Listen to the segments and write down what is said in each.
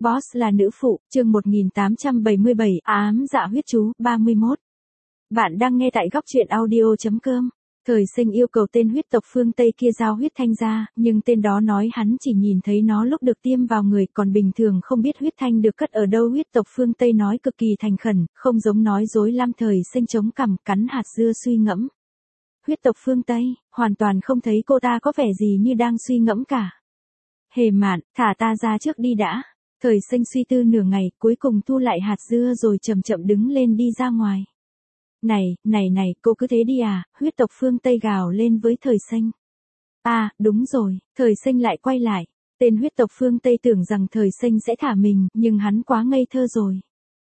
Boss là nữ phụ, chương 1877, ám dạ huyết chú, 31. Bạn đang nghe tại góc truyện audio.com. Thời Sinh yêu cầu tên huyết tộc phương Tây kia giao huyết thanh ra, nhưng tên đó nói hắn chỉ nhìn thấy nó lúc được tiêm vào người, còn bình thường không biết huyết thanh được cất ở đâu. Huyết tộc phương Tây nói cực kỳ thành khẩn, không giống nói dối. Thời Sinh chống cằm, cắn hạt dưa suy ngẫm. Huyết tộc phương Tây, hoàn toàn không thấy cô ta có vẻ gì như đang suy ngẫm cả. Hề Mạn, thả ta ra trước đi đã. Thời Sinh suy tư nửa ngày, cuối cùng thu lại hạt dưa rồi chậm chậm đứng lên đi ra ngoài. Này, cô cứ thế đi à, huyết tộc phương Tây gào lên với Thời Sinh. À, đúng rồi, Thời Sinh lại quay lại. Tên huyết tộc phương Tây tưởng rằng Thời Sinh sẽ thả mình, nhưng hắn quá ngây thơ rồi.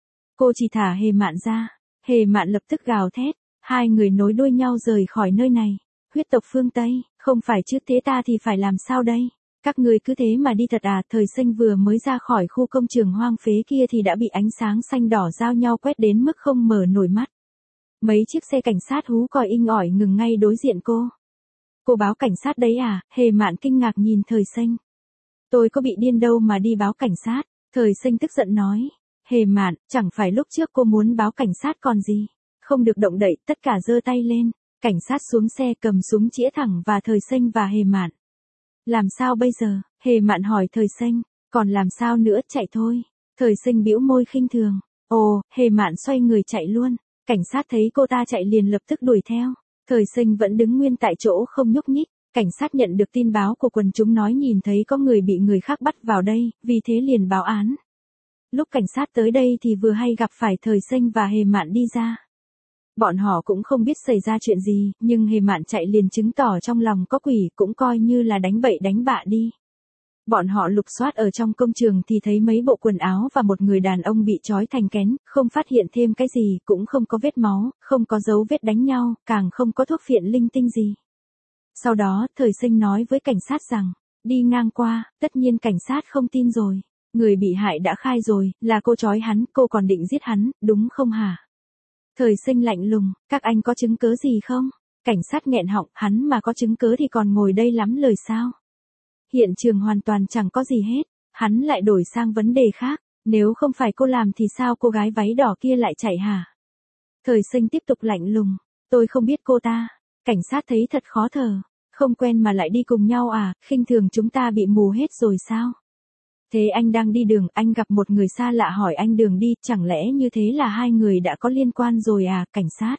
Cô chỉ thả Hề Mạn ra. Hề Mạn lập tức gào thét. Hai người nối đuôi nhau rời khỏi nơi này. Huyết tộc phương Tây, không phải chứ, thế ta thì phải làm sao đây? Các người cứ thế mà đi thật à? Thời Sinh vừa mới ra khỏi khu công trường hoang phế kia thì đã bị ánh sáng xanh đỏ giao nhau quét đến mức không mở nổi mắt. Mấy chiếc xe cảnh sát hú còi inh ỏi ngừng ngay đối diện cô. Cô báo cảnh sát đấy à? Hề Mạn kinh ngạc nhìn Thời Sinh. Tôi có bị điên đâu mà đi báo cảnh sát. Thời Sinh tức giận nói. Hề Mạn, chẳng phải lúc trước cô muốn báo cảnh sát còn gì. Không được động đậy, tất cả giơ tay lên. Cảnh sát xuống xe cầm súng chĩa thẳng vào Thời Sinh và Hề Mạn. Làm sao bây giờ? Hề Mạn hỏi Thời Sinh. Còn làm sao nữa, chạy thôi. Thời Sinh bĩu môi khinh thường. Ồ, Hề Mạn xoay người chạy luôn. Cảnh sát thấy cô ta chạy liền lập tức đuổi theo. Thời Sinh vẫn đứng nguyên tại chỗ không nhúc nhích. Cảnh sát nhận được tin báo của quần chúng nói nhìn thấy có người bị người khác bắt vào đây, vì thế liền báo án. Lúc cảnh sát tới đây thì vừa hay gặp phải Thời Sinh và Hề Mạn đi ra. Bọn họ cũng không biết xảy ra chuyện gì, nhưng Hề Mạn chạy liền chứng tỏ trong lòng có quỷ, cũng coi như là đánh bậy đánh bạ đi. Bọn họ lục soát ở trong công trường thì thấy mấy bộ quần áo và một người đàn ông bị trói thành kén, không phát hiện thêm cái gì, cũng không có vết máu, không có dấu vết đánh nhau, càng không có thuốc phiện linh tinh gì. Sau đó, Thời Sinh nói với cảnh sát rằng, đi ngang qua, tất nhiên cảnh sát không tin rồi. Người bị hại đã khai rồi, là cô trói hắn, cô còn định giết hắn, đúng không hả? Thời Sinh lạnh lùng, các anh có chứng cứ gì không? Cảnh sát nghẹn họng, hắn mà có chứng cứ thì còn ngồi đây lắm lời sao? Hiện trường hoàn toàn chẳng có gì hết, hắn lại đổi sang vấn đề khác, nếu không phải cô làm thì sao cô gái váy đỏ kia lại chạy hả? Thời Sinh tiếp tục lạnh lùng, tôi không biết cô ta. Cảnh sát thấy thật khó thở, không quen mà lại đi cùng nhau à, khinh thường chúng ta bị mù hết rồi sao? Thế anh đang đi đường, anh gặp một người xa lạ hỏi anh đường đi, chẳng lẽ như thế là hai người đã có liên quan rồi à, cảnh sát?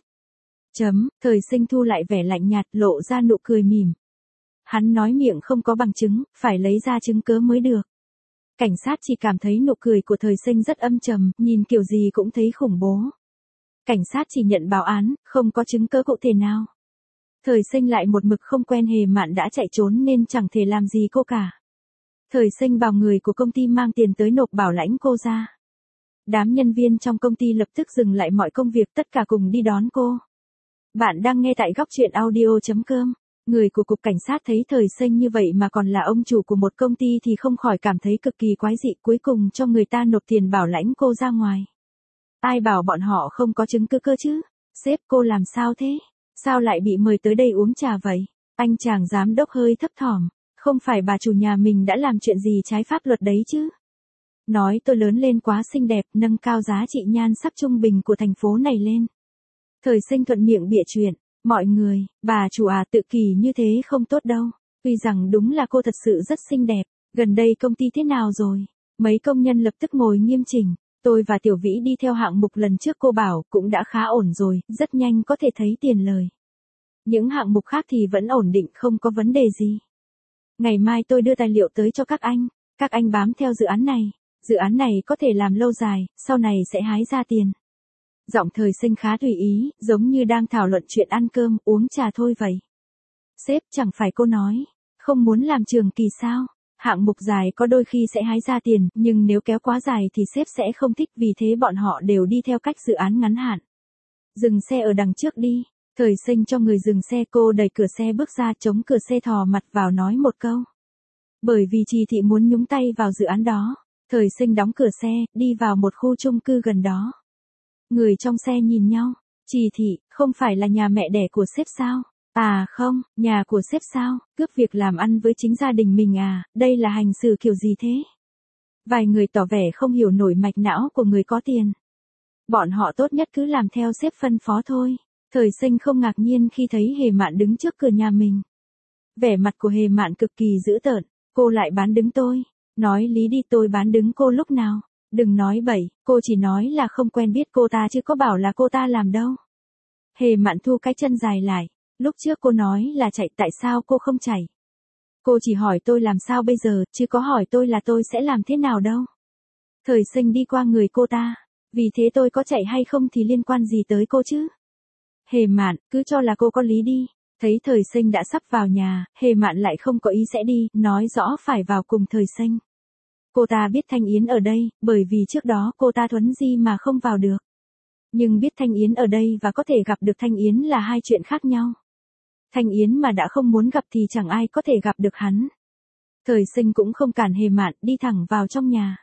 Thời Sinh thu lại vẻ lạnh nhạt, lộ ra nụ cười mỉm. Hắn nói miệng không có bằng chứng, phải lấy ra chứng cứ mới được. Cảnh sát chỉ cảm thấy nụ cười của Thời Sinh rất âm trầm, nhìn kiểu gì cũng thấy khủng bố. Cảnh sát chỉ nhận báo án, không có chứng cứ cụ thể nào. Thời Sinh lại một mực không quen Hề Mạn đã chạy trốn nên chẳng thể làm gì cô cả. Thời Sinh bảo người của công ty mang tiền tới nộp bảo lãnh cô ra. Đám nhân viên trong công ty lập tức dừng lại mọi công việc, tất cả cùng đi đón cô. Bạn đang nghe tại góc truyện audio.com. Người của cục cảnh sát thấy Thời Sinh như vậy mà còn là ông chủ của một công ty thì không khỏi cảm thấy cực kỳ quái dị, cuối cùng cho người ta nộp tiền bảo lãnh cô ra ngoài. Ai bảo bọn họ không có chứng cứ cơ chứ? Sếp, cô làm sao thế? Sao lại bị mời tới đây uống trà vậy? Anh chàng giám đốc hơi thấp thỏm. Không phải bà chủ nhà mình đã làm chuyện gì trái pháp luật đấy chứ? Nói tôi lớn lên quá xinh đẹp, nâng cao giá trị nhan sắc trung bình của thành phố này lên. Thời Sinh thuận miệng bịa chuyện. Mọi người, bà chủ à, tự kỷ như thế không tốt đâu. Tuy rằng đúng là cô thật sự rất xinh đẹp. Gần đây công ty thế nào rồi? Mấy công nhân lập tức ngồi nghiêm chỉnh. Tôi và Tiểu Vĩ đi theo hạng mục lần trước cô bảo cũng đã khá ổn rồi, rất nhanh có thể thấy tiền lời. Những hạng mục khác thì vẫn ổn định, không có vấn đề gì. Ngày mai tôi đưa tài liệu tới cho các anh bám theo dự án này có thể làm lâu dài, sau này sẽ hái ra tiền. Giọng Thời Sinh khá tùy ý, giống như đang thảo luận chuyện ăn cơm, uống trà thôi vậy. Sếp, chẳng phải cô nói, không muốn làm trường kỳ sao? Hạng mục dài có đôi khi sẽ hái ra tiền, nhưng nếu kéo quá dài thì sếp sẽ không thích, vì thế bọn họ đều đi theo cách dự án ngắn hạn. Dừng xe ở đằng trước đi. Thời Sinh cho người dừng xe, cô đẩy cửa xe bước ra, chống cửa xe thò mặt vào nói một câu. Bởi vì Trì Thị muốn nhúng tay vào dự án đó. Thời Sinh đóng cửa xe, đi vào một khu chung cư gần đó. Người trong xe nhìn nhau. Trì Thị, không phải là nhà mẹ đẻ của sếp sao? À không, nhà của sếp sao? Cướp việc làm ăn với chính gia đình mình à, đây là hành xử kiểu gì thế? Vài người tỏ vẻ không hiểu nổi mạch não của người có tiền. Bọn họ tốt nhất cứ làm theo sếp phân phó thôi. Thời Sinh không ngạc nhiên khi thấy Hề Mạn đứng trước cửa nhà mình. Vẻ mặt của Hề Mạn cực kỳ dữ tợn, cô lại bán đứng tôi. Nói lý đi, tôi bán đứng cô lúc nào? Đừng nói bậy, cô chỉ nói là không quen biết cô ta chứ có bảo là cô ta làm đâu. Hề Mạn thu cái chân dài lại, lúc trước cô nói là chạy, tại sao cô không chạy? Cô chỉ hỏi tôi làm sao bây giờ, chứ có hỏi tôi là tôi sẽ làm thế nào đâu. Thời Sinh đi qua người cô ta, vì thế tôi có chạy hay không thì liên quan gì tới cô chứ? Hề Mạn, cứ cho là cô có lý đi. Thấy Thời Sinh đã sắp vào nhà, Hề Mạn lại không có ý sẽ đi, nói rõ phải vào cùng Thời Sinh. Cô ta biết Thanh Yến ở đây, bởi vì trước đó cô ta thuấn di mà không vào được. Nhưng biết Thanh Yến ở đây và có thể gặp được Thanh Yến là hai chuyện khác nhau. Thanh Yến mà đã không muốn gặp thì chẳng ai có thể gặp được hắn. Thời Sinh cũng không cản Hề Mạn, đi thẳng vào trong nhà.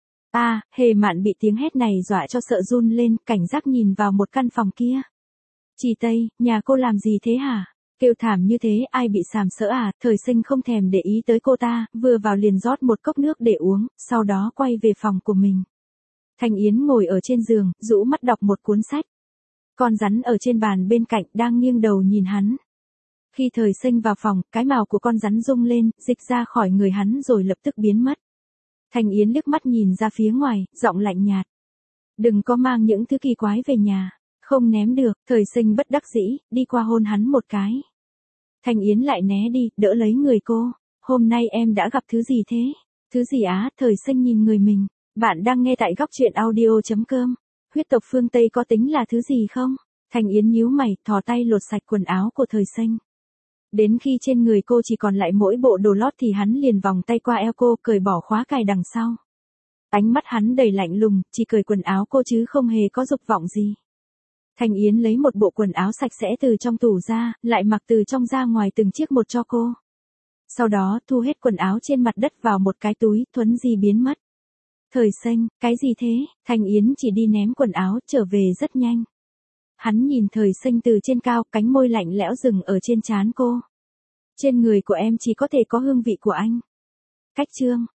Hề Mạn bị tiếng hét này dọa cho sợ run lên, cảnh giác nhìn vào một căn phòng kia. Chị Tây, nhà cô làm gì thế hả? Kêu thảm như thế, ai bị sàm sỡ à? Thời Sinh không thèm để ý tới cô ta, vừa vào liền rót một cốc nước để uống, sau đó quay về phòng của mình. Thanh Yến ngồi ở trên giường, rũ mắt đọc một cuốn sách. Con rắn ở trên bàn bên cạnh đang nghiêng đầu nhìn hắn. Khi Thời Sinh vào phòng, cái mào của con rắn rung lên, dịch ra khỏi người hắn rồi lập tức biến mất. Thanh Yến liếc mắt nhìn ra phía ngoài, giọng lạnh nhạt. Đừng có mang những thứ kỳ quái về nhà. Không ném được, Thời Sinh bất đắc dĩ, đi qua hôn hắn một cái. Thanh Yến lại né đi, đỡ lấy người cô. Hôm nay em đã gặp thứ gì thế? Thứ gì á? Thời Sinh nhìn người mình. Bạn đang nghe tại góc truyện audio.com. Huyết tộc phương Tây có tính là thứ gì không? Thanh Yến nhíu mày, thò tay lột sạch quần áo của Thời Sinh. Đến khi trên người cô chỉ còn lại mỗi bộ đồ lót thì hắn liền vòng tay qua eo cô, cởi bỏ khóa cài đằng sau. Ánh mắt hắn đầy lạnh lùng, chỉ cởi quần áo cô chứ không hề có dục vọng gì. Thanh Yến lấy một bộ quần áo sạch sẽ từ trong tủ ra, lại mặc từ trong ra ngoài từng chiếc một cho cô. Sau đó thu hết quần áo trên mặt đất vào một cái túi, thuấn di biến mất. Thời Sinh, cái gì thế? Thanh Yến chỉ đi ném quần áo, trở về rất nhanh. Hắn nhìn Thời Sinh từ trên cao, cánh môi lạnh lẽo dừng ở trên trán cô. Trên người của em chỉ có thể có hương vị của anh. Cách chương.